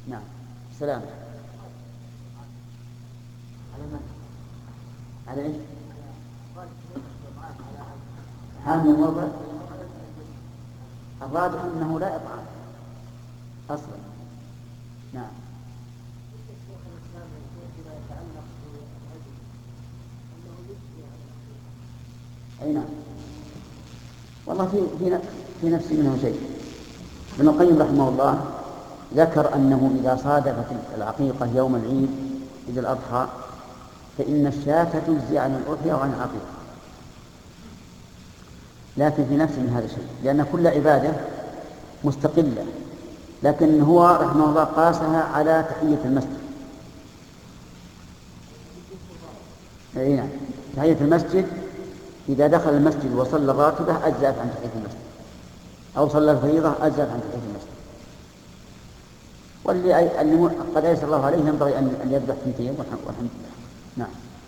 نعم. سلام. على إيش؟ حامل وضع. الراجح أنه لا إطعام أصلا. نعم. أي نعم. والله في نفسي منه شيء. ابن القيم رحمه الله ذكر أنه إذا صادفت العقيقة يوم العيد عيد الأضحى فإن الشاة تجزي عن الأضحية وعن العقيقة، لكن في نفس من هذا الشيء، لأن كل عبادة مستقلة، لكن هو رحمه الله قاسها على تحية المسجد. أي نعم. تحية المسجد إذا دخل المسجد وصلى الراتبة أجزأت عن تحية المسجد، أو صلى الفريضة أجزأت عن تحية المسجد. واللي قد يسر الله عليه ينبغي أن يذبح ثنتين والحمد لله. نعم.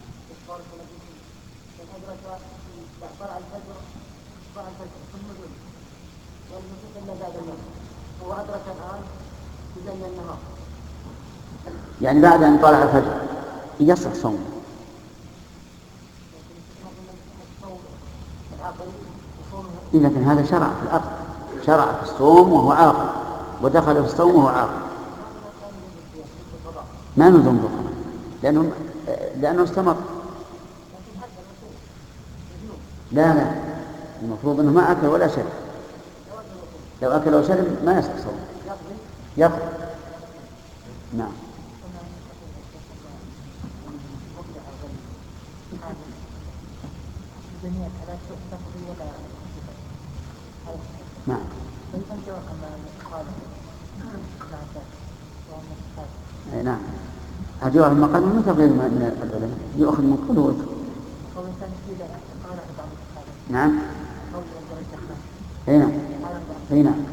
يعني بعد أن طلع الفجر يصح صومه. لكن هذا شرع في الأرض، شرع في الصوم وهو عاقل، ودخل في الصوم وهو عاقل، ما نلزم بكم لأنه استمر. لا المفروض أنه ما أكل ولا شرب، لو أكل وشرب ما يصح صوم، يقضي. نعم. نعم. أي نعم. الجواب المقال من تغيير من العلماء يؤخذ من كل وجه. نعم. أي نعم. أي نعم.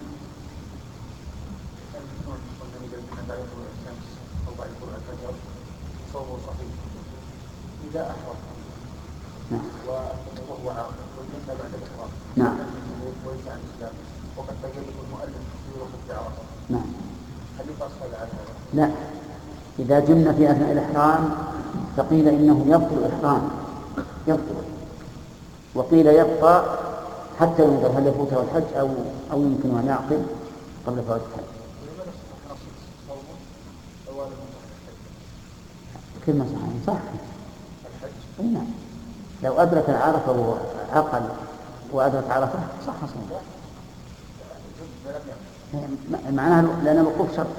إذا أحرم وهو عاقل والجنة بعد الإحرام. نعم. وقد بين المؤلف في وقت العرفة. نعم. هل يفصل على هذا؟ لا. إذا جن في أثناء الإحرام فقيل إنه يبطل الإحرام، يبطل، وقيل يبقى حتى ينظر هل يفوته الحج أو يمكن أن يعقل قبل فوات الحج. كلمة صح. أي نعم. لو أدرك العرفة وعقل وأدرك عرفة صح صحيح. معناها لأن الوقوف شرط،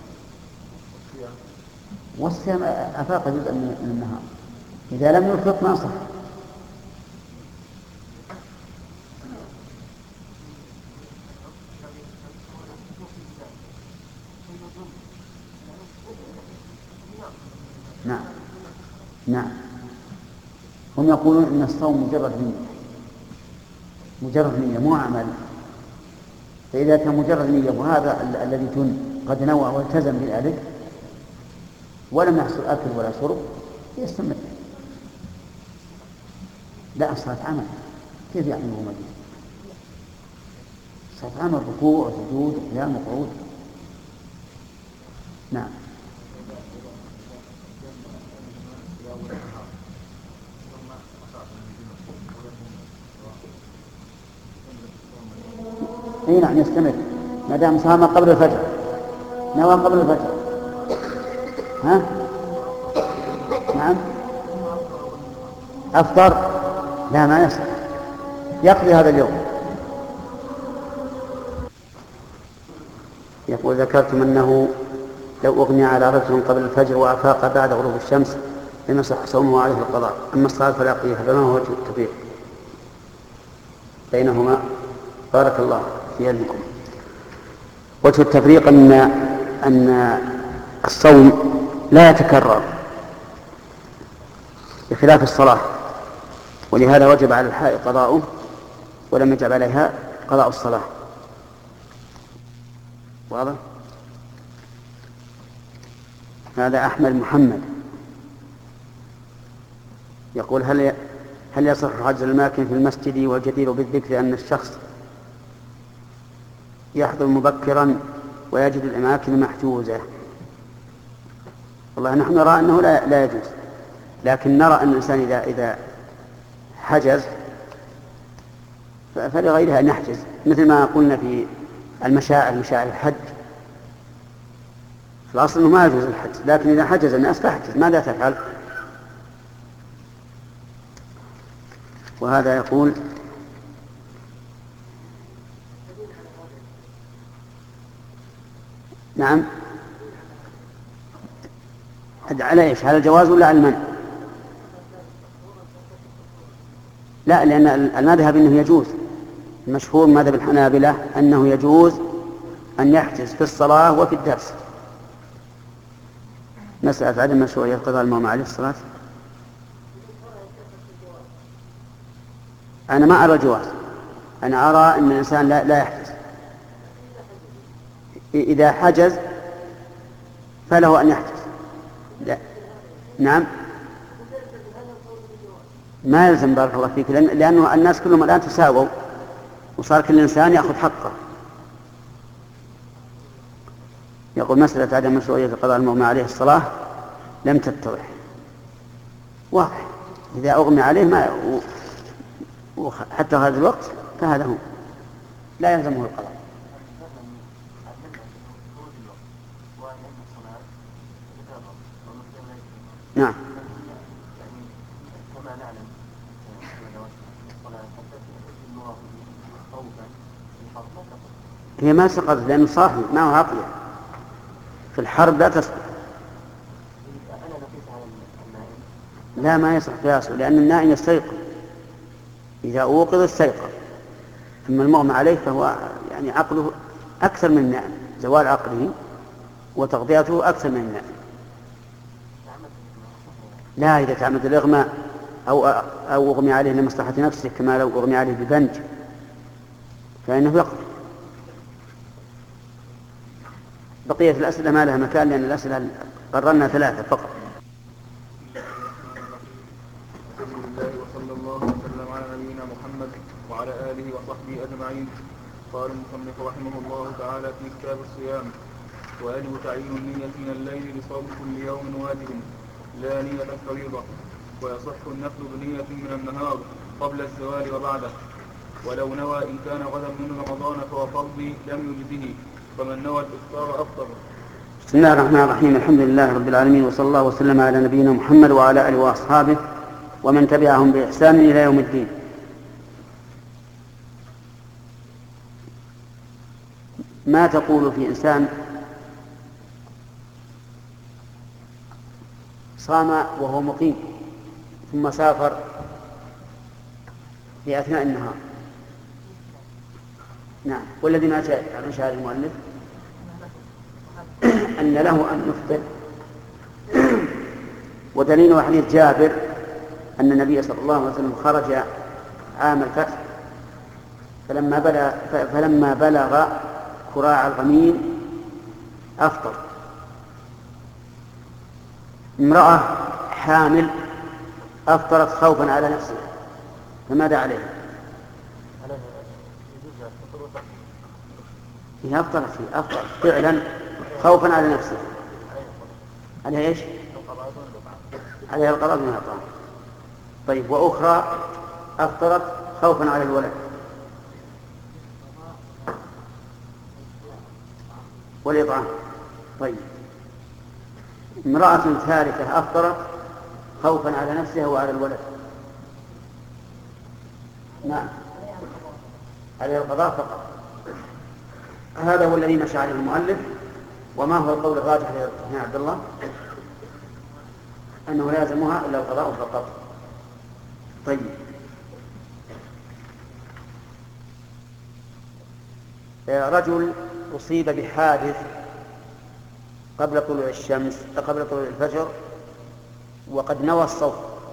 والصيام أفاق جزءا من النهار، إذا لم يفرط ما صح. نعم. نعم. هم يقولون إن الصوم مجرد نية مو عمل، فإذا كان مجرد نية وهذا الذي قد نوى والتزم بذلك ولم يحصل أكل ولا شرب يستمر. لا، الصلاة عمل. كيف يعني هو مجنون؟ الصلاة عمل، ركوع وسجود وقيام وقعود. نعم. اي نعم يستمر ما دام صام قبل الفجر، نوى قبل الفجر. ها؟ نعم. أفطر؟ لا، ما يصح، يقضي هذا اليوم. يقول ذكرتم أنه لو أغني على رجل قبل الفجر وأفاق بعد غروب الشمس لم يصح صومه عليه القضاء، أما الصلاة فلا قضية، فما هو وجه التفريق بينهما؟ بارك الله في علمكم. وجه التفريق أن الصوم لا يتكرر بخلاف الصلاة، ولهذا وجب على الحائض قضاؤه ولم يجب عليها قضاء الصلاة. واضح؟ هذا أحمد محمد يقول هل يصح حجز الأماكن في المسجد؟ والجدير بالذكر أن الشخص يحضر مبكرا ويجد الأماكن محجوزة. والله نحن نرى أنه لا يجوز، لكن نرى أن الإنسان إذا حجز فلغيرها أن يحجز، مثل ما قلنا في مشاعر الحج، في الأصل أنه ما يجوز الحج، لكن إذا حجز الناس فاحجز، ماذا تفعل؟ وهذا يقول نعم، على إيش؟ على الجواز ولا على المنع؟ لا، لأن المذهب أنه يجوز، المشهور مذهب الحنابلة أنه يجوز أن يحجز في الصلاة وفي الدرس. مسألة عدم مشروعية قضاء الموم عليه الصلاة، أنا ما أرى الجواز، أنا أرى أن الإنسان لا يحجز. إذا حجز فله أن يحجز. لا. نعم، ما يلزم، بارك الله فيك، لأنه الناس كلهم الآن تساووا وصار كل إنسان يأخذ حقه. يقول مسألة عدم مشروعية قضاء المغمى عليه الصلاة لم تتضح، واضح، إذا أغمي عليه حتى هذا الوقت فهذا هو، لا يلزمه القضاء. نعم، هي ما سقط لأنه صاحي ما هو عقله، في الحرب لا تسقط. لا، ما يصح قياسه، لأن النائم يستيقظ، إذا أوقظ استيقظ، ثم المغمى عليه فهو يعني عقله أكثر من النائم، زوال عقله وتغذيته أكثر من النائم. لا، إذا تعمد الإغماء أو أغمي عليه لمصلحة نفسه، كما لو أغمي عليه ببنج فإنه يقضي. بقية الأسئلة ما لها مكان، لأن الأسئلة قررنا 3 فقط. الحمد لله وصلى الله وسلم على نبينا محمد وعلى آله وصحبه أجمعين. قال المصنف رحمه الله تعالى في كتاب الصيام: ويجب تعيين النية من الليل لصوم كل يوم واجب لا نية فريضة، ويصح النفل بنية من النهار قبل الزوال وبعده، ولو نوى إن كان غدا من رمضان فهو فرض لم يجزه، فمن نوى الإفطار أفطر. بسم الله الرحمن الرحيم، الحمد لله رب العالمين، وصلى الله وسلم على نبينا محمد وعلى آله وأصحابه ومن تبعهم بإحسان إلى يوم الدين. ما تقول في إنسان صام وهو مقيم ثم سافر في أثناء النهار؟ نعم، والذي ما جاء عن شاهد المؤلف أن له أن يفطر، ودليل حديث جابر أن النبي صلى الله عليه وسلم خرج عام الفتح فلما بلغ كراع الغميم أفطر. امرأة حامل أفطرت خوفا على نفسها، فماذا عليها؟ هي أفطرت فعلا خوفا على نفسها، عليها إيش؟ عليها القضاء من الطعام. طيب، وأخرى أفطرت خوفا على الولد والإطعام. طيب، امرأة ثالثة أفطرت خوفا على نفسها وعلى الولد، نعم، عليها القضاء فقط. هذا هو الذي مشى عليه المؤلف. وما هو القول الراجح يا عبد الله؟ أنه لازمها إلا القضاء فقط. طيب، رجل أصيب بحادث قبل طلوع الفجر وقد نوى الصوم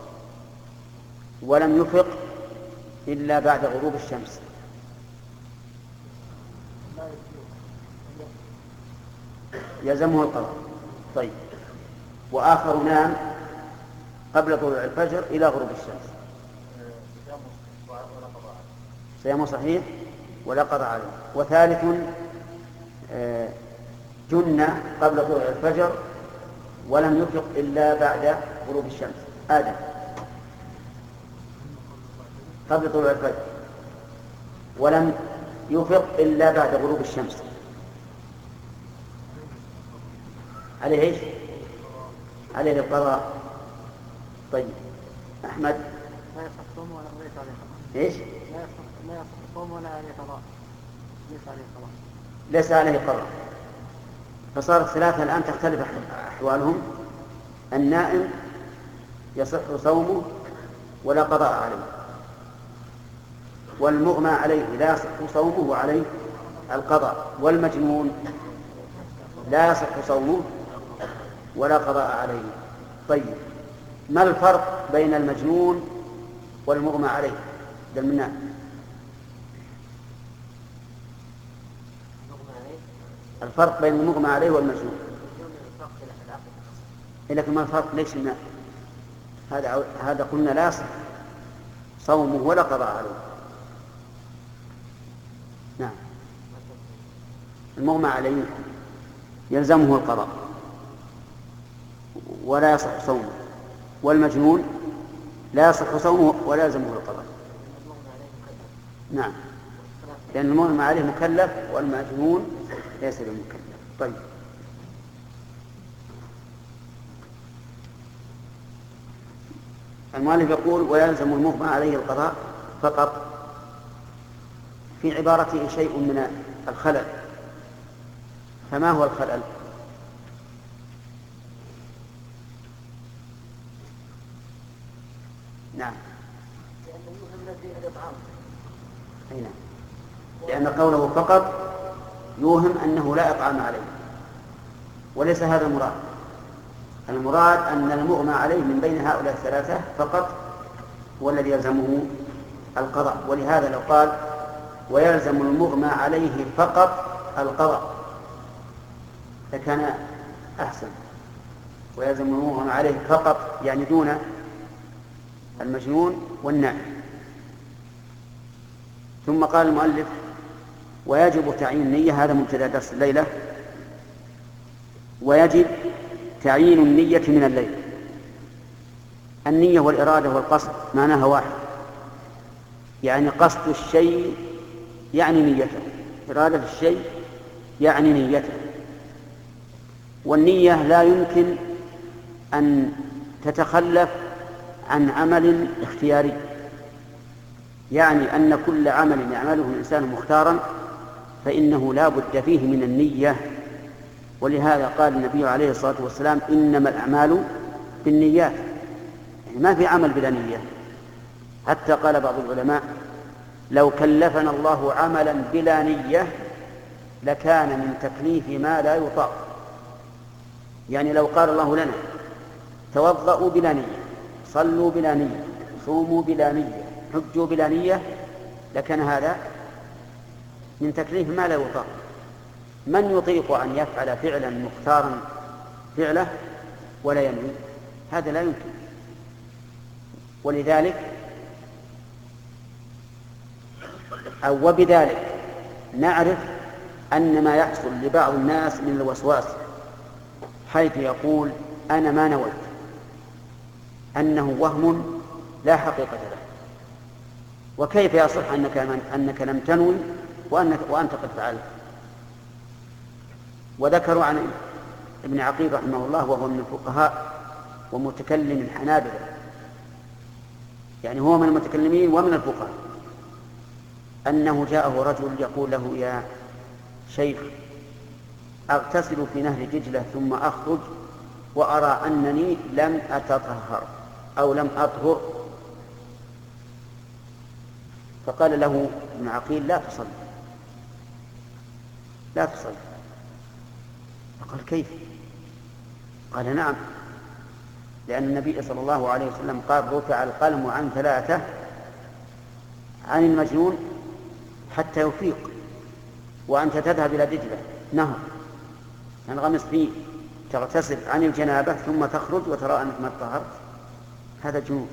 ولم يفق إلا بعد غروب الشمس، يلزمه القضاء. طيب، وآخر نام قبل طلوع الفجر إلى غروب الشمس، صيامه صحيح ولا قضاء عليه. وثالث جن قبل طلوع الفجر ولم يفق إلا بعد غروب الشمس. آدم قبل طلوع الفجر ولم يفق إلا بعد غروب الشمس، عليه إيش؟ عليه القضاء. طيب أحمد. لا يصح صوم ولا ليس عليه قضاء. إيش؟ لا يصح صوم ولا عليه قضاء. ليس عليه قضاء. ليس عليه قضاء. فصارت ثلاثة الآن تختلف أحوالهم. النائم يصح صومه ولا قضاء عليه، والمغمى عليه لا يصح صومه وعليه القضاء، والمجنون لا يصح صومه ولا قضاء عليه. طيب ما الفرق بين المجنون والمغمى عليه؟ دلمنا. الفرق بين المغمى عليه والمجنون. لكن ما الفرق؟ ليش هذا قلنا لا يصح صومه ولا قضاء عليه. نعم. المغمى عليه يلزمه القضاء ولا يصح صومه، والمجنون لا يصح صومه ولا يلزمه القضاء. نعم، لأن المغمى عليه مكلف والمجنون ليس بمكلف. طيب المؤلف يقول ويلزم المغمى عليه القضاء فقط. في عبارته شيء من الخلل، فما هو الخلل؟ نعم، لأن قوله فقط يوهم أنه لا إطعام عليه، وليس هذا المراد. المراد أن المغمى عليه من بين هؤلاء الثلاثة فقط هو الذي يلزمه القضاء. ولهذا لو قال ويلزم المغمى عليه فقط القضاء لكان أحسن. ويلزم المغمى عليه فقط يعني دون المجنون والنائم. ثم قال المؤلف ويجب تعيين النية. هذا مبتدأ درس الليلة. ويجب تعيين النية من الليل. النية والإرادة والقصد معناها واحد، يعني قصد الشيء يعني نيته، إرادة الشيء يعني نيته. والنية لا يمكن أن تتخلف عن عمل اختياري، يعني أن كل عمل يعمله الإنسان مختارا فإنه لا بد فيه من النية. ولهذا قال النبي عليه الصلاة والسلام إنما الأعمال بالنيات، يعني ما في عمل بلا نية. حتى قال بعض العلماء لو كلفنا الله عملا بلا نية لكان من تكليف ما لا يطاق. يعني لو قال الله لنا توضؤوا بلا نية، صلوا بلا نية، صوموا بلا نية، حجوا بلا نية، لكان هذا من تكليف ما لا يطاق. من يطيق أن يفعل فعلا مختارا فعله ولا ينوي؟ هذا لا يمكن. ولذلك أو وبذلك نعرف أن ما يحصل لبعض الناس من الوسواس حيث يقول أنا ما نويت، أنه وهم لا حقيقة له. وكيف يصح أنك لم تنوي وأنت قد فعلت؟ وذكروا عن ابن عقيل رحمه الله وهو من الفقهاء ومتكلم الحنابلة، يعني هو من المتكلمين ومن الفقهاء، أنه جاءه رجل يقول له يا شيخ أغتسل في نهر دجلة ثم أخرج وأرى أنني لم أتطهر أو لم أطهر. فقال له ابن عقيل لا تصلي لا تصلي. فقال كيف؟ قال نعم، لأن النبي صلى الله عليه وسلم قال رفع القلم عن ثلاثة: عن المجنون حتى يفيق، وأنت تذهب إلى دجلة نهر تنغمس فيه تغتسل عن الجنابة ثم تخرج وترى أنك ما طهرت، هذا جنون.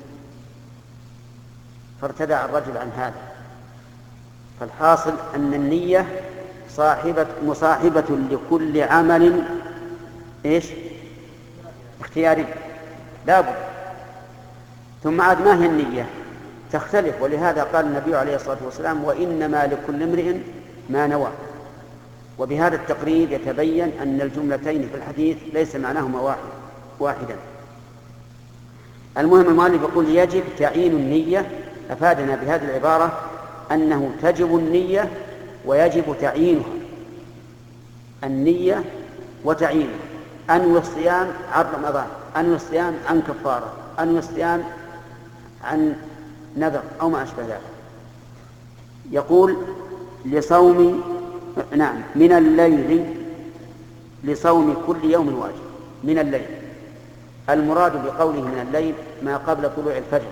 فارتدع الرجل عن هذا. فالحاصل أن النية مصاحبة لكل عمل إيش؟ اختياري لا بد. ثم عاد ما هي النية؟ تختلف، ولهذا قال النبي عليه الصلاة والسلام: وإنما لكل امرئ ما نوى. وبهذا التقرير يتبين أن الجملتين في الحديث ليس معناهما واحدا. المهم المؤلف يقول: يجب تعيين النية. أفادنا بهذه العبارة أنه تجب النية ويجب تعيينها، النية وتعيينها. أنوي الصيام عن رمضان، أنوي الصيام عن كفارة، أنوي الصيام عن نذر أو ما أشبه ذلك. يقول: من الليل لصوم كل يوم واجب. من الليل، المراد بقوله من الليل ما قبل طلوع الفجر،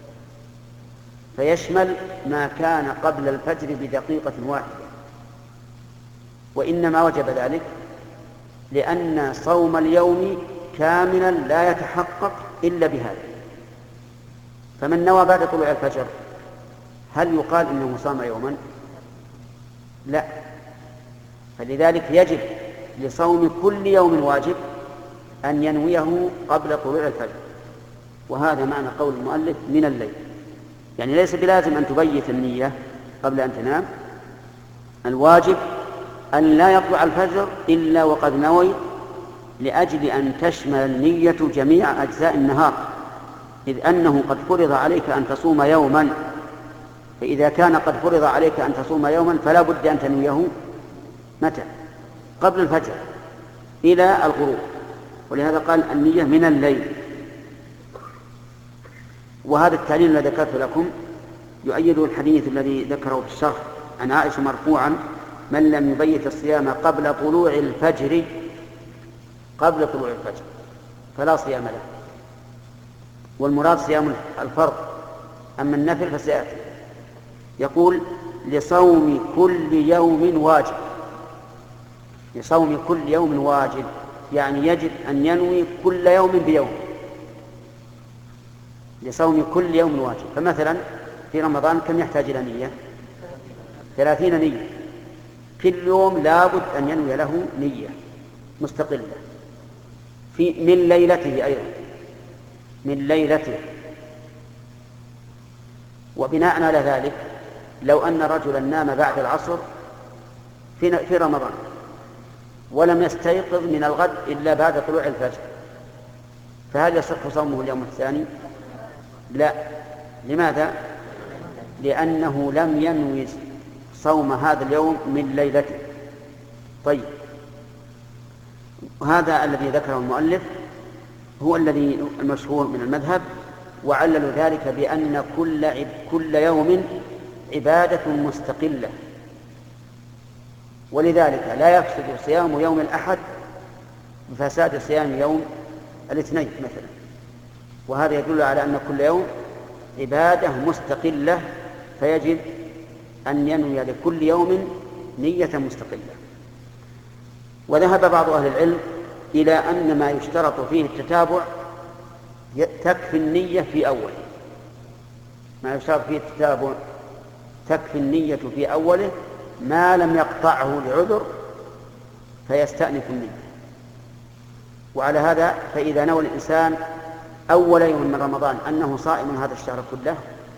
فيشمل ما كان قبل الفجر بدقيقة واحدة. وإنما وجب ذلك لأن صوم اليوم كاملا لا يتحقق إلا بهذا. فمن نوى بعد طلوع الفجر هل يقال إنه صام يوما؟ لا. فلذلك يجب لصوم كل يوم واجب أن ينويه قبل طلوع الفجر. وهذا معنى قول المؤلف من الليل، يعني ليس بلازم أن تبيت النية قبل أن تنام. الواجب أن لا يطلع الفجر إلا وقد نوي، لأجل أن تشمل النية جميع أجزاء النهار، إذ أنه قد فرض عليك أن تصوم يوما. فإذا كان قد فرض عليك أن تصوم يوما فلا بد أن تنويه متى؟ قبل الفجر إلى الغروب. ولهذا قال النية من الليل. وهذا التعليل الذي ذكرت لكم يؤيد الحديث الذي ذكره في الشرح عن عائشة مرفوعا: من لم يبيت الصيام قبل طلوع الفجر فلا صيام له. والمراد صيام الفرض، أما النفل فسيأتي. يقول: لصوم كل يوم واجب. لصوم كل يوم واجب يعني يجب أن ينوي كل يوم بيوم. لصوم كل يوم واجب. فمثلا في رمضان كم يحتاج إلى نية؟ 30 نية. كل يوم لابد أن ينوي له نية مستقلة من ليلته أيضا، من ليلته. وبناء على ذلك لو أن رجلا نام بعد العصر في رمضان ولم يستيقظ من الغد إلا بعد طلوع الفجر، فهل يصح صومه اليوم الثاني؟ لا. لماذا؟ لأنه لم ينوي صوم هذا اليوم من ليلته. طيب، هذا الذي ذكره المؤلف هو الذي المشهور من المذهب، وعلل ذلك بأن كل يوم عبادة مستقلة، ولذلك لا يفسد صيام يوم الأحد بفساد صيام يوم الاثنين مثلا. وهذا يدل على أن كل يوم عبادة مستقلة، فيجب أن ينوي لكل يوم نية مستقلة. وذهب بعض أهل العلم إلى أن ما يشترط فيه التتابع تكفي النية في أوله. ما يشترط فيه التتابع تكفي النية في أوله ما لم يقطعه لعذر فيستأنف النية. وعلى هذا فإذا نوى الإنسان أول يوم من رمضان أنه صائم هذا الشهر كله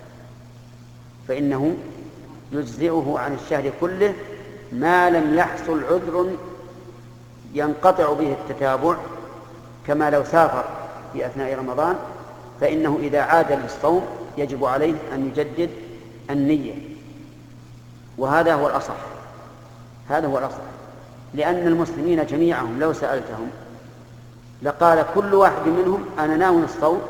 فإنه يجزئه عن الشهر كله ما لم يحصل عذر ينقطع به التتابع، كما لو سافر في أثناء رمضان فإنه إذا عاد للصوم يجب عليه أن يجدد النية. وهذا هو الأصح، هذا هو الأصح، لأن المسلمين جميعهم لو سألتهم لقال كل واحد منهم أنا ناوي الصوم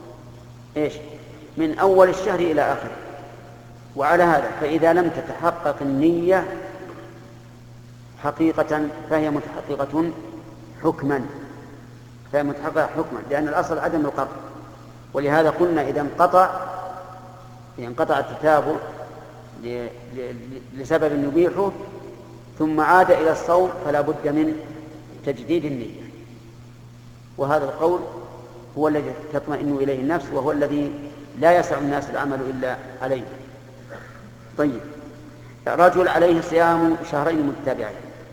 من أول الشهر إلى آخره. وعلى هذا فإذا لم تتحقق النية حقيقة فهي متحققة حكما، لأن الأصل عدم القطع. ولهذا قلنا إذا انقطع التتابع لسبب يبيحه ثم عاد إلى الصوم فلا بد من تجديد النية. وهذا القول هو الذي تطمئن إليه النفس، وهو الذي لا يسع الناس العمل إلا عليه. طيب، رجل عليه صيام شهرين متتابعين،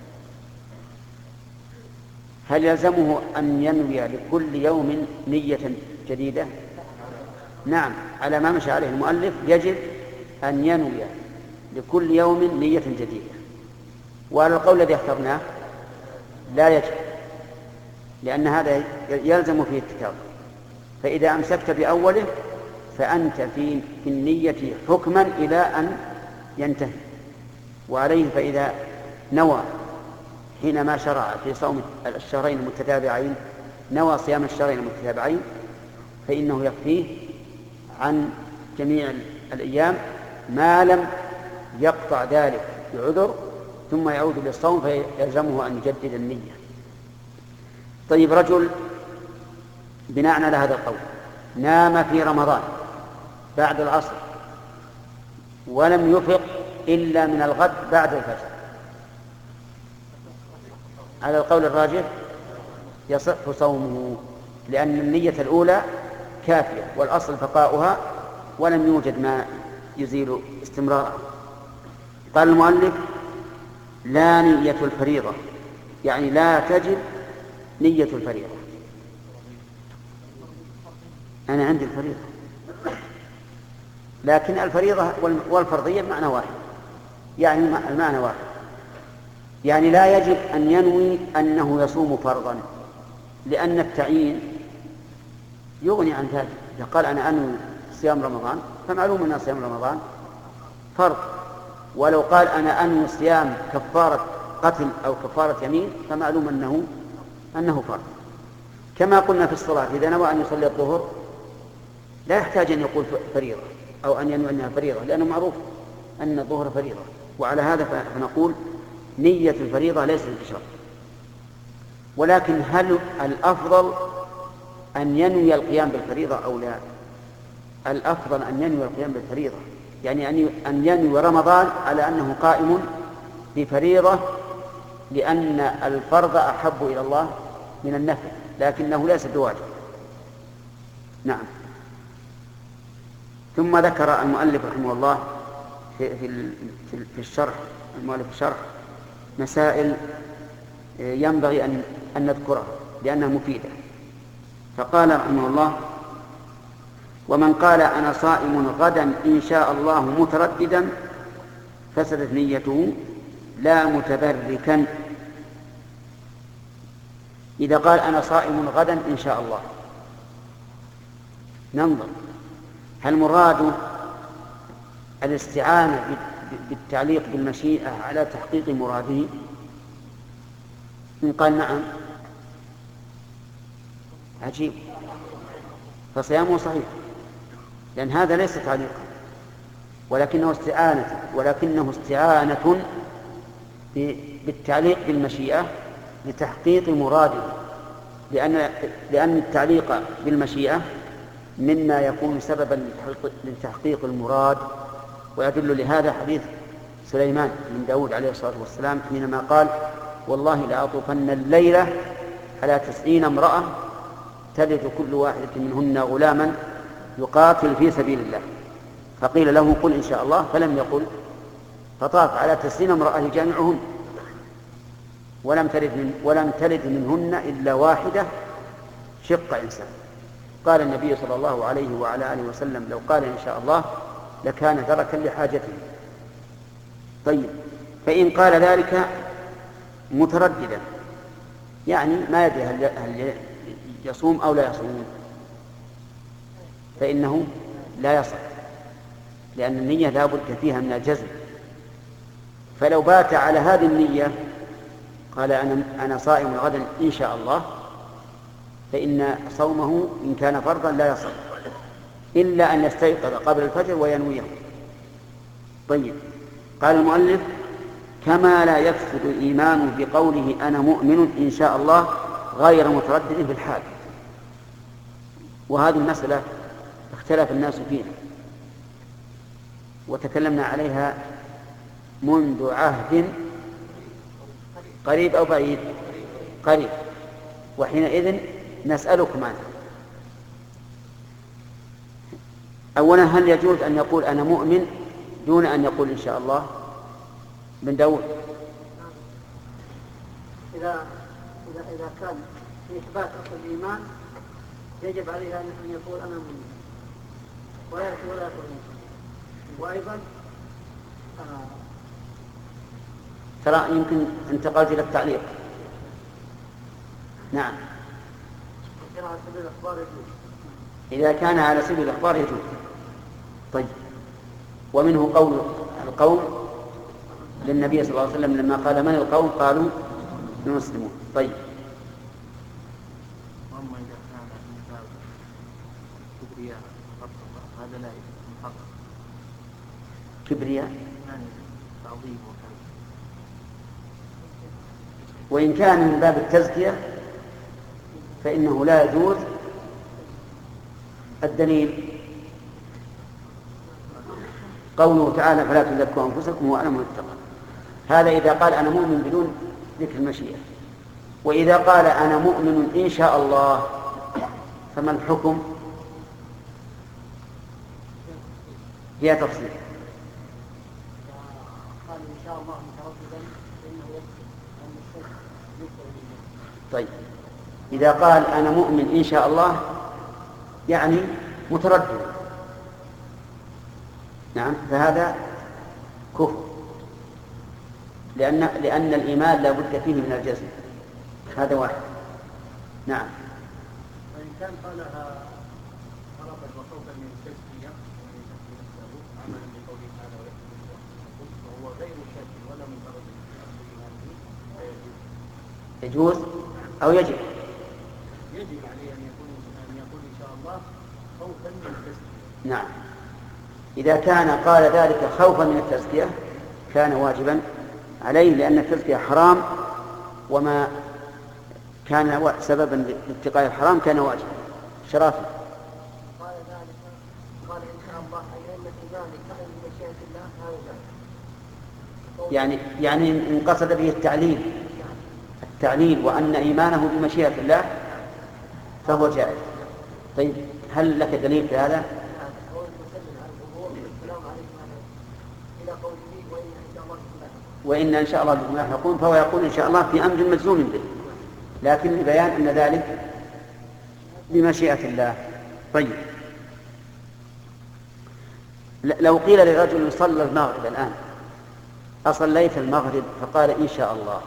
هل يلزمه أن ينوي لكل يوم نية جديدة؟ نعم، على ما مشى عليه المؤلف يجب أن ينوي لكل يوم نية جديدة. وعلى القول الذي اخترناه لا يجب، لأن هذا يلزم فيه التكرار. فإذا أمسكت بأوله فأنت في النية حكما إلى أن ينتهي. وعليه فإذا نوى حينما شرع في صوم الشهرين المتتابعين نوى صيام الشهرين المتتابعين فإنه يكفيه عن جميع الأيام ما لم يقطع ذلك بعذر ثم يعود للصوم فيلزمه أن يجدد النية. طيب، رجل بناء على هذا القول نام في رمضان بعد العصر ولم يفق إلا من الغد بعد الفجر، على القول الراجح يصح صومه، لأن النية الأولى كافية والأصل بقاؤها ولم يوجد ما يزيل استمرارها. قال المؤلف: لا نية الفريضة، يعني لا تجب نية الفريضة. أنا عندي الفريضة، لكن الفريضة والفرضية معنى واحد، يعني المعنى واحد، يعني لا يجب أن ينوي أنه يصوم فرضا، لأن التعيين يغني عن ذلك. إذا قال أنا أنوي صيام رمضان فمعلوم أن صيام رمضان فرض، ولو قال أنا أنوي صيام كفارة قتل أو كفارة يمين فمعلوم أنه فرض. كما قلنا في الصلاة، إذا نوى أن يصلي الظهر لا يحتاج أن يقول فريضة أو أن ينوي أنها فريضة، لأنه معروف أن الظهر فريضة. وعلى هذا فنقول نية الفريضة ليست بشرط. ولكن هل الأفضل أن ينوي القيام بالفريضة أو لا؟ الأفضل أن ينوي القيام بالفريضة، يعني أن ينوي رمضان على أنه قائم بفريضة، لأن الفرض أحب إلى الله من النفل، لكنه ليس بواجب. نعم. ثم ذكر المؤلف رحمه الله في الشرح، المؤلف الشرح مسائل ينبغي أن نذكرها لأنها مفيدة. فقال رحمه الله: ومن قال أنا صائم غدا إن شاء الله مترددا فسدت نيته لا متبركا. إذا قال أنا صائم غدا إن شاء الله، ننظر هل مراد الاستعانة بالتعليق بالمشيئة على تحقيق مراده؟ إن قال نعم عجيب، فصيامه صحيح، لأن هذا ليس تعليقا ولكنه استعانة بالتعليق بالمشيئة لتحقيق مراده، لأن التعليق بالمشيئة مما يكون سببا لتحقيق المراد. ويدل لهذا حديث سليمان بن داود عليه الصلاة والسلام حينما قال: والله لأطوفن الليلة على 90 امرأة تلد كل واحدة منهن غلاما يقاتل في سبيل الله. فقيل له: قل إن شاء الله، فلم يقل، فطاف على 90 امرأة يجامعهن ولم تلد منهن إلا واحدة شق إنسان. قال النبي صلى الله عليه وعلى آله وسلم: لو قال إن شاء الله لكان تركا لحاجته. طيب، فإن قال ذلك مترددا، يعني ما يدري هل يصوم أو لا يصوم، فإنه لا يصح، لأن النية لا بد فيها من الجزم. فلو بات على هذه النية قال أنا صائم غدا إن شاء الله، فإن صومه إن كان فرضا لا يصح إلا أن يستيقظ قبل الفجر وينويه. طيب، قال المؤلف: كما لا يفسد الإيمان بقوله أنا مؤمن إن شاء الله غير متردد في الحال. وهذه المسألة اختلف الناس فيها وتكلمنا عليها منذ عهد قريب أو بعيد، قريب، وحينئذ نسألكم عنه. أولا، هل يجوز أن يقول أنا مؤمن دون أن يقول إن شاء الله؟ بن داود. إذا كان في إثبات أصل الإيمان يجب عليه أن يقول أنا مؤمن ولا يقول مؤمن. وأيضا ترى يمكن انتقلت إلى التعليق. نعم. إذا كان على سبيل الإخبار يجوز. طيب. ومنه القول للنبي صلى الله عليه وسلم لما قال من القوم قالوا المسلمون. طيب. أما إذا كان مثال كبرياء هذا لا يحقق. كبرياء يعني تعظيم وكذا. وإن كان من باب التزكية فإنه لا يجوز. الدليل قوله تعالى فلا تزكوا أنفسكم وأعلم من اتقى. هذا إذا قال أنا مؤمن بدون ذكر المشيئة. وإذا قال أنا مؤمن إن شاء الله فما الحكم؟ هي تفصيل. قال إن شاء الله مترددا فإنه يكفي أن الشرك يكفي. طيب إذا قال أنا مؤمن إن شاء الله يعني متردد، نعم، فهذا كفر، لأن الإيمان لا بد فيه من الجزم. هذا واحد. نعم. وإن كان قالها هربا وخوفا من التزكية عملا بقوله تعالى وهو غير شاك ولا متردد يجوز أو يجب؟ يجب عليه أن يقول إن شاء الله خوفا من التزكية. نعم. إذا كان قال ذلك خوفا من التزكية كان واجبا عليه، لأن التزكية حرام، وما كان سببا لاتقاء الحرام كان واجبا شرافا. قال ذلك قال إن شاء الله أي أن ذلك كان بمشيئة الله هذا يعني إن قصد به التعليل وأن إيمانه بمشيئة الله فهو جائز. طيب هل لك دليل في هذا؟ وإن إن شاء الله بما يحقون، فهو يقول إن شاء الله في أمر مجزوم به، لكن لبيان أن ذلك بمشيئة الله. طيب لو قيل لرجل صلى المغرب الآن أصليت المغرب فقال إن شاء الله،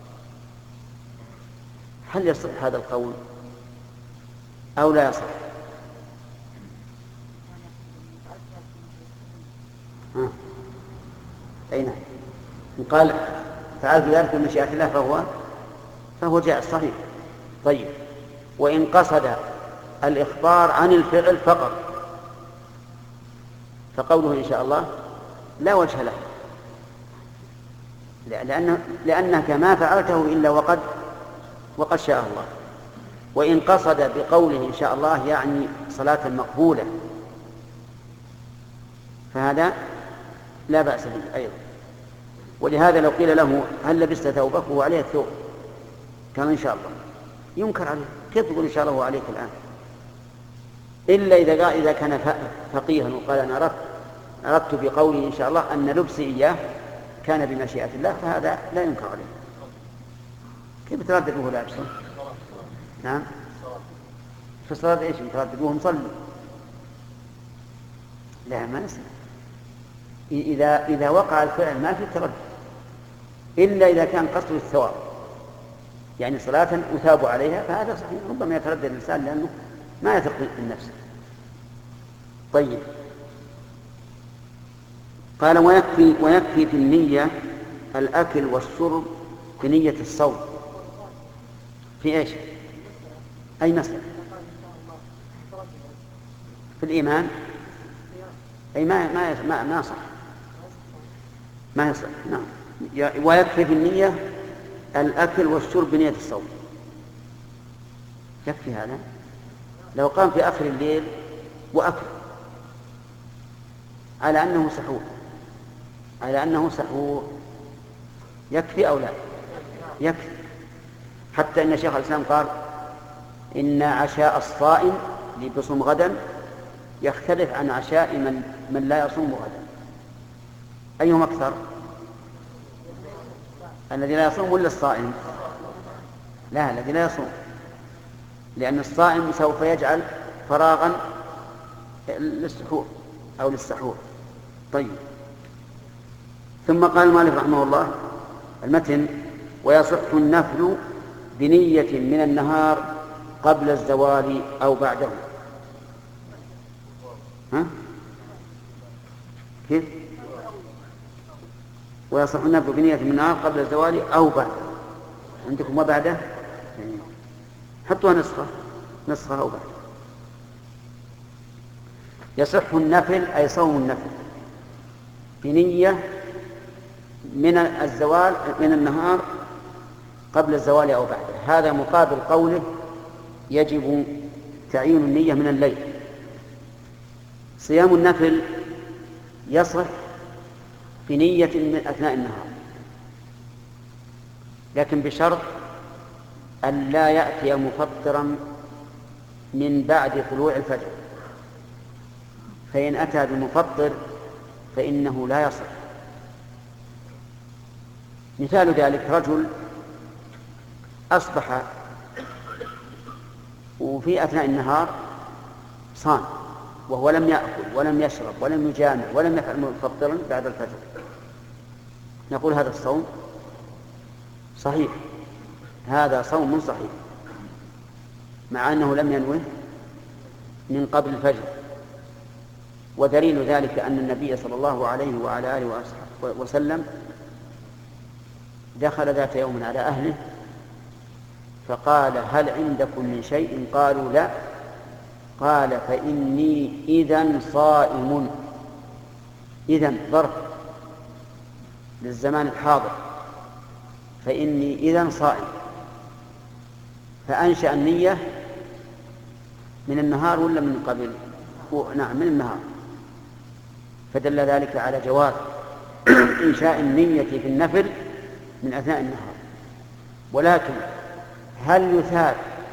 هل يصح هذا القول أو لا يصح؟ أين إن قال فعلت ذلك بمشيئة الله فهو جائز صحيح. طيب وإن قصد الإخبار عن الفعل فقط فقوله إن شاء الله لا وجه له، لأنك ما فعلته إلا وقد شاء الله. وإن قصد بقوله إن شاء الله يعني صلاة مقبولة فهذا لا بأس به أيضا. ولهذا لو قيل له هل لبست ثوبك وهو عليه الثوب كان إن شاء الله ينكر عليه، كيف تقول إن شاء الله هو عليك الآن؟ إلا إذا كان فقيها وقال أنا أردت بقولي إن شاء الله أن لبسي إياه كان بمشيئة الله، فهذا لا ينكر عليه. كيف تردد وهو لابسه؟ نعم في الصلاة إيش تردد وهو مصلي؟ لا ما نسمع. إذا وقع الفعل ما في تردد إلا إذا كان قصد الثواب، يعني صلاة أثاب عليها فهذا صحيح، ربما يتردد الإنسان لأنه ما يثق بالنفس. طيب قال ويكفي في النية الأكل والشرب بنية الصوم. في إيش؟ أي مسألة؟ في الإيمان أي ما صح، ما يصح. نعم. ويكفي في النية الأكل والشرب بنية الصوم، يكفي هذا. لو قام في آخر الليل وأكل على أنه سحور يكفي أو لا؟ يكفي. حتى إن شيخ الإسلام قال إن عشاء الصائم اللي بيصوم غدا يختلف عن عشاء من لا يصوم غدا. أيهم أكثر؟ الذي لا يصوم ولا الصائم؟ لا، الذي لا يصوم، لأن الصائم سوف يجعل فراغا للسحور أو للسحور. طيب، ثم قال المؤلف رحمه الله المتن: ويصح النفل بنية من النهار قبل الزوال أو بعده. ها؟ كيف؟ ويصح النفل بنية من النهار قبل الزوال أو بعده. عندكم وبعده؟ حطوها نسخة أو بعده. يصح النفل أي صوم النفل بنية من الزوال من النهار قبل الزوال أو بعده. هذا مقابل قوله يجب تعيين النية من الليل. صيام النفل يصح بنية من أثناء النهار، لكن بشرط أن لا يأتي مفطرا من بعد طلوع الفجر، فإن أتى بمفطر فإنه لا يصح. مثال ذلك: رجل أصبح وفي أثناء النهار صام وهو لم يأكل ولم يشرب ولم يجامع ولم يفعل مفطرا بعد الفجر، نقول هذا الصوم صحيح، هذا صوم صحيح، مع أنه لم ينوه من قبل الفجر. ودليل ذلك أن النبي صلى الله عليه وعلى آله وسلم دخل ذات يوم على أهله فقال: هل عندكم من شيء؟ قالوا: لا. قال: فإني إذن صائم. إذن ظرف للزمان الحاضر، فإني إذن صائم. فأنشأ النية من النهار ولا من قبل؟ نعم، من النهار، فدل ذلك على جواز إنشاء النية في النفل من أثناء النهار. ولكن هل يثاب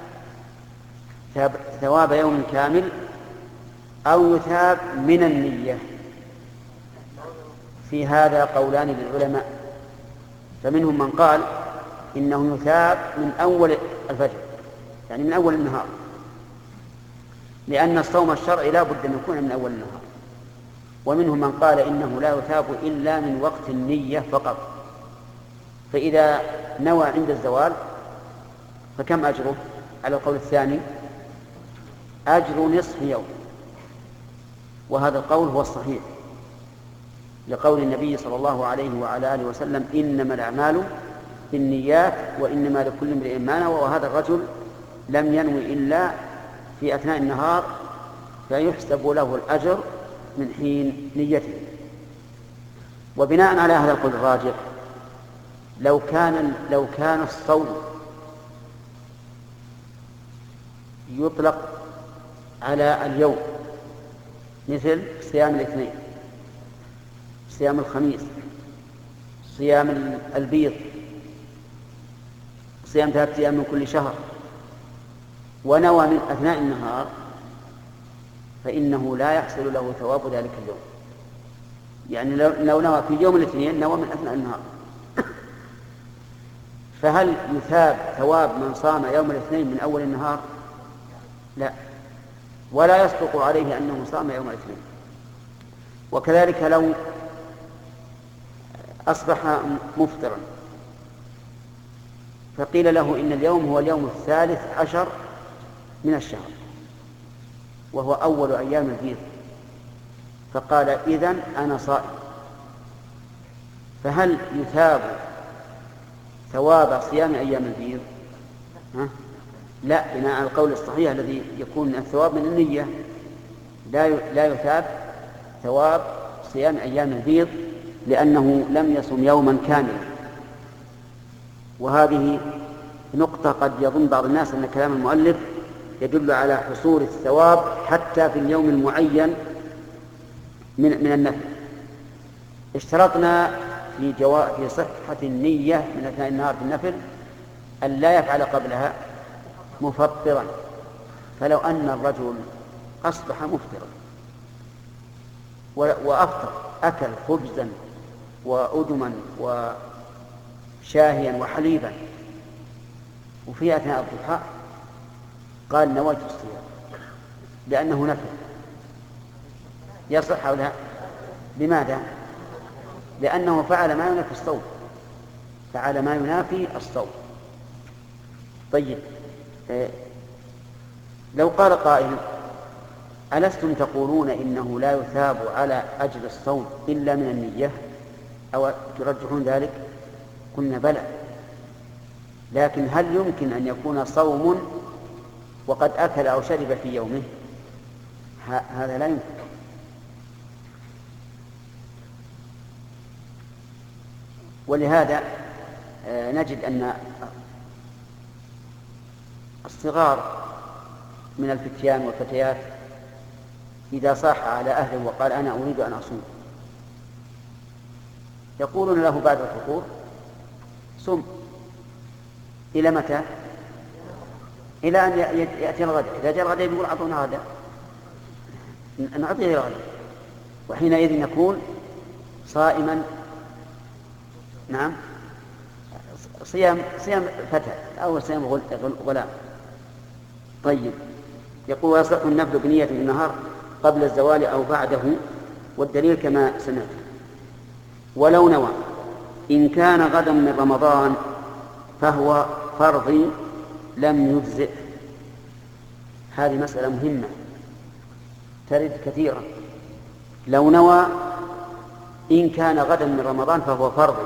ثواب يوم كامل أو يثاب من النية؟ في هذا قولان للعلماء، فمنهم من قال إنه يثاب من أول الفجر، يعني من أول النهار، لأن الصوم الشرعي لا بد أن يكون من أول النهار. ومنهم من قال إنه لا يثاب إلا من وقت النية فقط، فإذا نوى عند الزوال فكم أجره؟ على القول الثاني أجر نصف يوم، وهذا القول هو الصحيح لقول النبي صلى الله عليه وعلى آله وسلم: إنما الأعمال بالنيات وإنما لكل امرئ ما نوى. وهذا الرجل لم ينوي إلا في أثناء النهار فيحسب له الأجر من حين نيته. وبناء على هذا القول الراجح، لو كان الصوم يطلق على اليوم، مثل صيام الاثنين، صيام الخميس، صيام البيض، صيام 3 أيام من كل شهر، ونوى من أثناء النهار، فإنه لا يحصل له ثواب ذلك اليوم. يعني لو نوى في يوم الاثنين نوى من أثناء النهار، فهل يثاب ثواب من صام يوم الاثنين من أول النهار؟ لا، ولا يصدق عليه أنه صام يوم الاثنين. وكذلك لو أصبح مفطرا فقيل له إن اليوم هو اليوم 13 من الشهر وهو أول أيام البيض، فقال: إذن أنا صائم. فهل يثاب ثواب صيام أيام البيض؟ لا، بناء على القول الصحيح الذي يكون الثواب من النية، لا يثاب ثواب صيام أيام البيض لأنه لم يصم يوما كاملا. وهذه نقطة قد يظن بعض الناس أن كلام المؤلف يدل على حصول الثواب حتى في اليوم المعين من النفل. اشترطنا في صحة النية من أثناء النهار في النفل أن لا يفعل قبلها مفطرا. فلو أن الرجل أصبح مفطرا وأفطر، أكل خبزا وأدما شاهيا وحليبا وفي أثناء الضحى قال نويت الصيام لأنه نفل يصح أو لا؟ لماذا؟ لأنه فعل ما ينافي الصوم، فعل ما ينافي الصوم. طيب لو قال قائل ألستم تقولون إنه لا يثاب على أجر الصوم إلا من النية أو ترجحون ذلك؟ قلنا بلى، لكن هل يمكن أن يكون صوم وقد أكل أو شرب في يومه؟ هذا لا يمكن. ولهذا نجد أن الصغار من الفتيان والفتيات إذا صاح على أهله وقال أنا أريد أن أصوم يقولون له بعد الفطور صم إلى متى؟ إلى أن يأتي الغداء. إذا جاء الغداء يقول أعطونا غداء نعطيه الغداء، وحينئذ يكون صائما. نعم، صيام فتى أو صيام غلام. طيب يقول ويصح النفل بنية النهار قبل الزوال أو بعده، والدليل كما سمعت. ولو نوى إن كان غدا من رمضان فهو فرض لم يجزئ. هذه مسألة مهمة ترد كثيرا. لو نوى إن كان غدا من رمضان فهو فرض،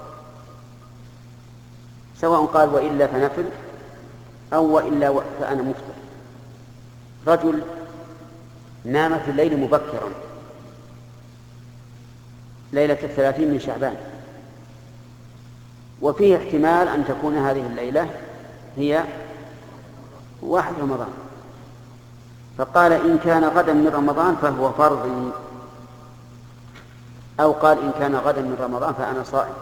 سواء قال وإلا فنفل أو وإلا فأنا مفطر. رجل نام في الليل مبكرا ليلة 30 من شعبان، وفيه احتمال أن تكون هذه الليلة هي 1 رمضان، فقال إن كان غدا من رمضان فهو فرض، أو قال إن كان غدا من رمضان فأنا صائم،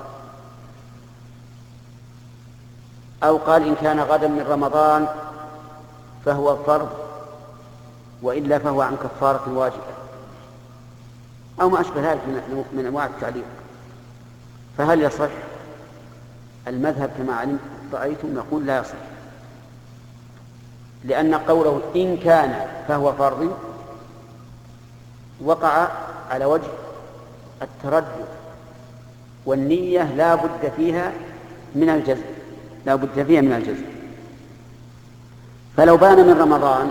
أو قال إن كان غدا من رمضان فهو فرض وإلا فهو عن كفارة واجبة، أو ما أشبه ذلك من أنواع التعليق. فهل يصح؟ المذهب كما رأيتم نقول لا يصح، لأن قوله إن كان فهو فرض وقع على وجه التردد، والنية لا بد فيها من الجزم، لا بد فيها من الجزم. فلو بان من رمضان،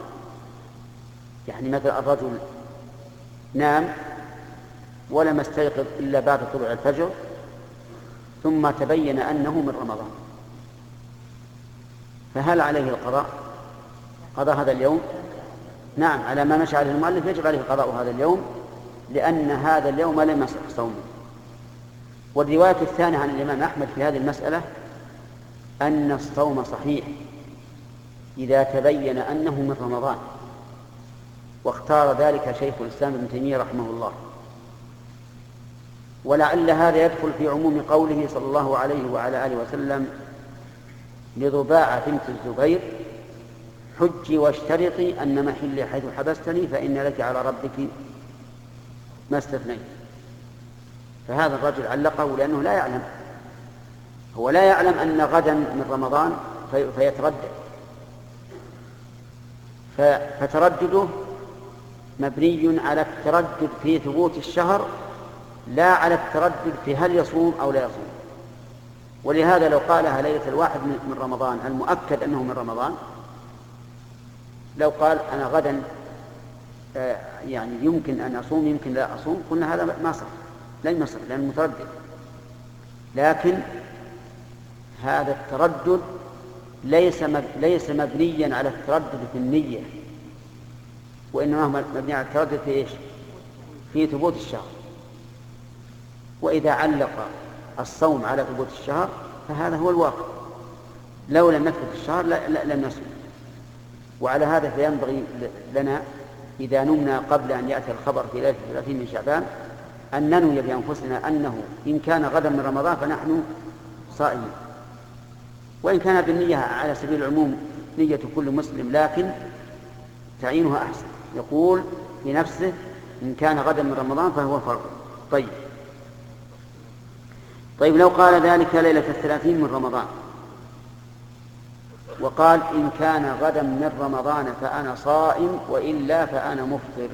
يعني مثل الرجل نام ولم يستيقظ إلا بعد طلوع الفجر ثم تبين أنه من رمضان، فهل عليه القضاء؟ قضاء هذا اليوم؟ نعم، على ما مشى عليه المؤلف يجب عليه قضاء هذا اليوم، لأن هذا اليوم لم يصح صومه. والرواية الثانية عن الإمام أحمد في هذه المسألة أن الصوم صحيح إذا تبين أنه من رمضان، واختار ذلك شيخ الإسلام ابن تيمية رحمه الله. ولعل هذا يدخل في عموم قوله صلى الله عليه وعلى آله وسلم لضباعة بنت الزبير حجي واشترطي أن محلي حيث حبستني فإن لك على ربك ما استثنيت. فهذا الرجل علقه لأنه لا يعلم، هو لا يعلم أن غدا من رمضان فيتردد، فتردده مبني على التردد في ثبوت الشهر لا على التردد في هل يصوم أو لا يصوم. ولهذا لو قالها ليلة 1 من رمضان المؤكد أنه من رمضان، لو قال أنا غدا يعني يمكن أن أصوم يمكن لا أصوم، قلنا هذا ما صح، لن يصح لأنه متردد. لكن هذا التردد ليس مبنيا على التردد في النية، وإنما مبني على التردد في إيش؟ في ثبوت الشهر. وإذا علق الصوم على ثبوت الشهر فهذا هو الواقع، لو لم نثبت الشهر لم نصوم. وعلى هذا فينبغي لنا إذا نمنا قبل أن يأتي الخبر في ليلة 30 من شعبان أن ننوي بأنفسنا أنه إن كان غدا من رمضان فنحن صائمين، وإن كان بالنية على سبيل العموم نية كل مسلم لكن تعينها أحسن. يقول في نفسه إن كان غدا من رمضان فهو فرض. طيب طيب لو قال ذلك ليلة 30 من رمضان وقال إن كان غدا من رمضان فأنا صائم وإلا فأنا مفطر،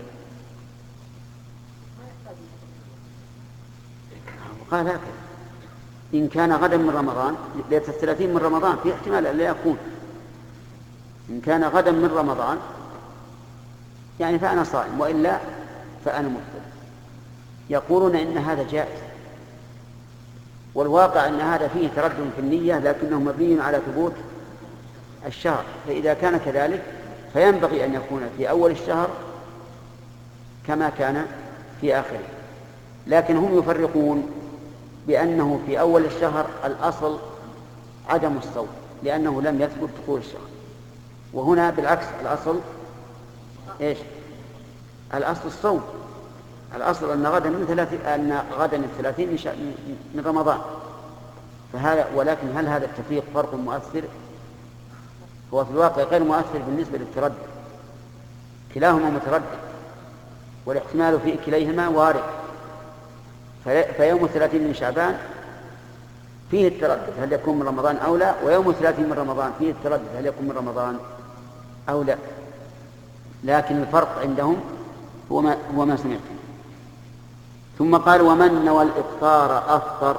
وقال هكذا إن كان غدا من رمضان، ليلة 30 من رمضان في احتمال أن لا يكون، إن كان غدا من رمضان يعني فأنا صائم وإلا فأنا مفطر. يقولون إن هذا جائز، والواقع أن هذا فيه تردد في النية لكنه مبني على ثبوت الشهر، فإذا كان كذلك فينبغي أن يكون في أول الشهر كما كان في آخره. لكن هم يفرقون بأنه في أول الشهر الأصل عدم الصوم لأنه لم يثبت دخول الشهر، وهنا بالعكس الأصل إيش؟ الأصل الصوم، الأصل أن غدا 30 من رمضان، فهذا. ولكن هل هذا التفريق فرق مؤثر؟ هو في الواقع غير مؤثر بالنسبة للتردد، كلاهما متردد والاحتمال في كليهما وارد. فيوم 30 من شعبان فيه التردد هل يكون من رمضان أو لا، ويوم 30 من رمضان فيه التردد هل يكون من رمضان أو لا. لكن الفرق عندهم هو ما سمعت. ثم قال ومن نوى الإفطار أفطر.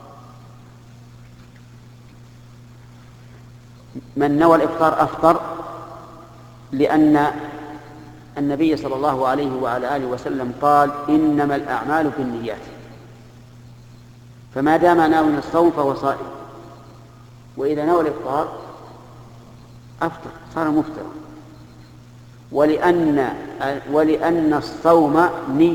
من نوى الإفطار أفطر لأن النبي صلى الله عليه وعلى آله وسلم قال إنما الأعمال بالنيات، فما دام ناوي الصوم فهو صائم، وإذا نوى الإفطار أفطر صار مفطرا. ولأن الصوم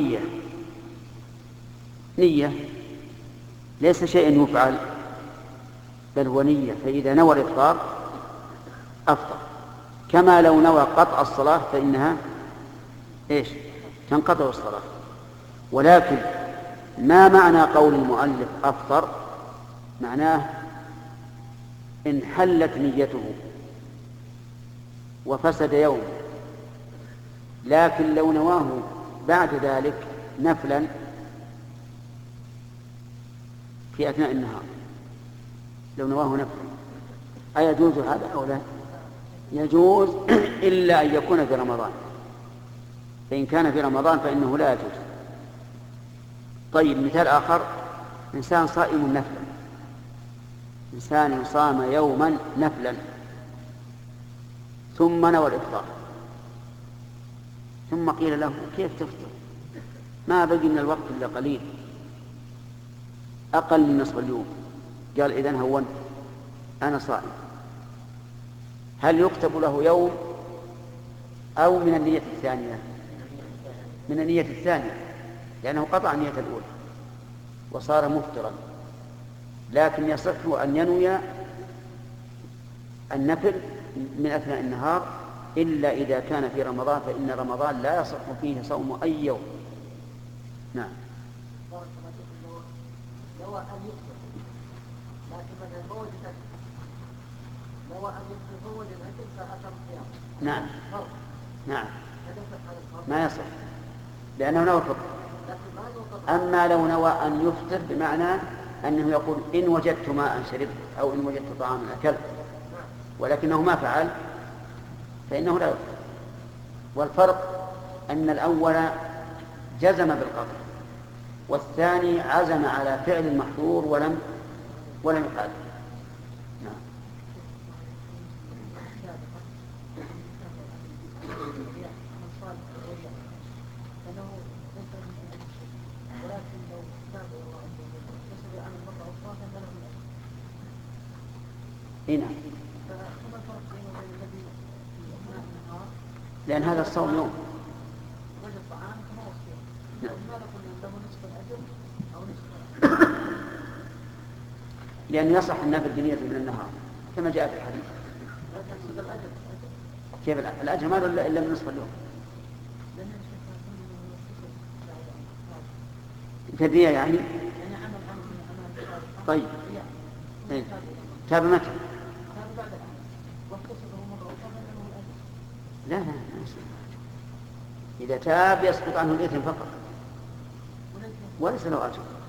نية ليس شيء يفعل بل هو نية، فإذا نوى الإفطار أفطر، كما لو نوى قطع الصلاة فإنها إيش؟ تنقطع الصلاة. ولكن ما معنى قول المؤلف أفطر؟ معناه إن حلت نيته وفسد يوم، لكن لو نواه بعد ذلك نفلا في أثناء النهار، لو نواه نفلا أيجوز هذا أو لا؟ يجوز إلا أن يكون في رمضان، فإن كان في رمضان فإنه لا يجوز. طيب مثال آخر، إنسان صائم نفلا، إنسان صام يوما نفلا ثم نوى الإفطار، ثم قيل له كيف تفطر؟ ما بقي من الوقت إلا قليل، أقل من نصف اليوم. قال إذن هون أنا صائم. هل يكتب له يوم أو من النية الثانية؟ من النية الثانية، لأنه قطع النية الأولى وصار مفطرا. لكن يصح أن ينوي النفل من أثناء النهار إلا إذا كان في رمضان، فإن رمضان لا يصح فيه صوم أي يوم. نعم. لو أن يكتب لكن مثلا هو جسد لو أن يكتب هو جسد فأتم صيام. نعم نعم ما يصح لأنه نوى الفطر. أما لو نوى أن يفطر بمعنى أنه يقول إن وجدت ماء شربت أو إن وجدت طعاما أكلت، ولكنه ما فعل فإنه لا يفطر. والفرق أن الأول جزم بالقطع والثاني عزم على فعل المحظور ولم يفعل. نعم. هنا لأن هذا الصوم يوم. لأنه يصح النافل بنية من النهار كما جاء في الحديث. كيف الأجر ما له إلا من نصف اليوم؟ تبيع يعني. طيب تاب متى؟ لا إذا تاب يسقط عنه الإثم فقط وليس له أجر.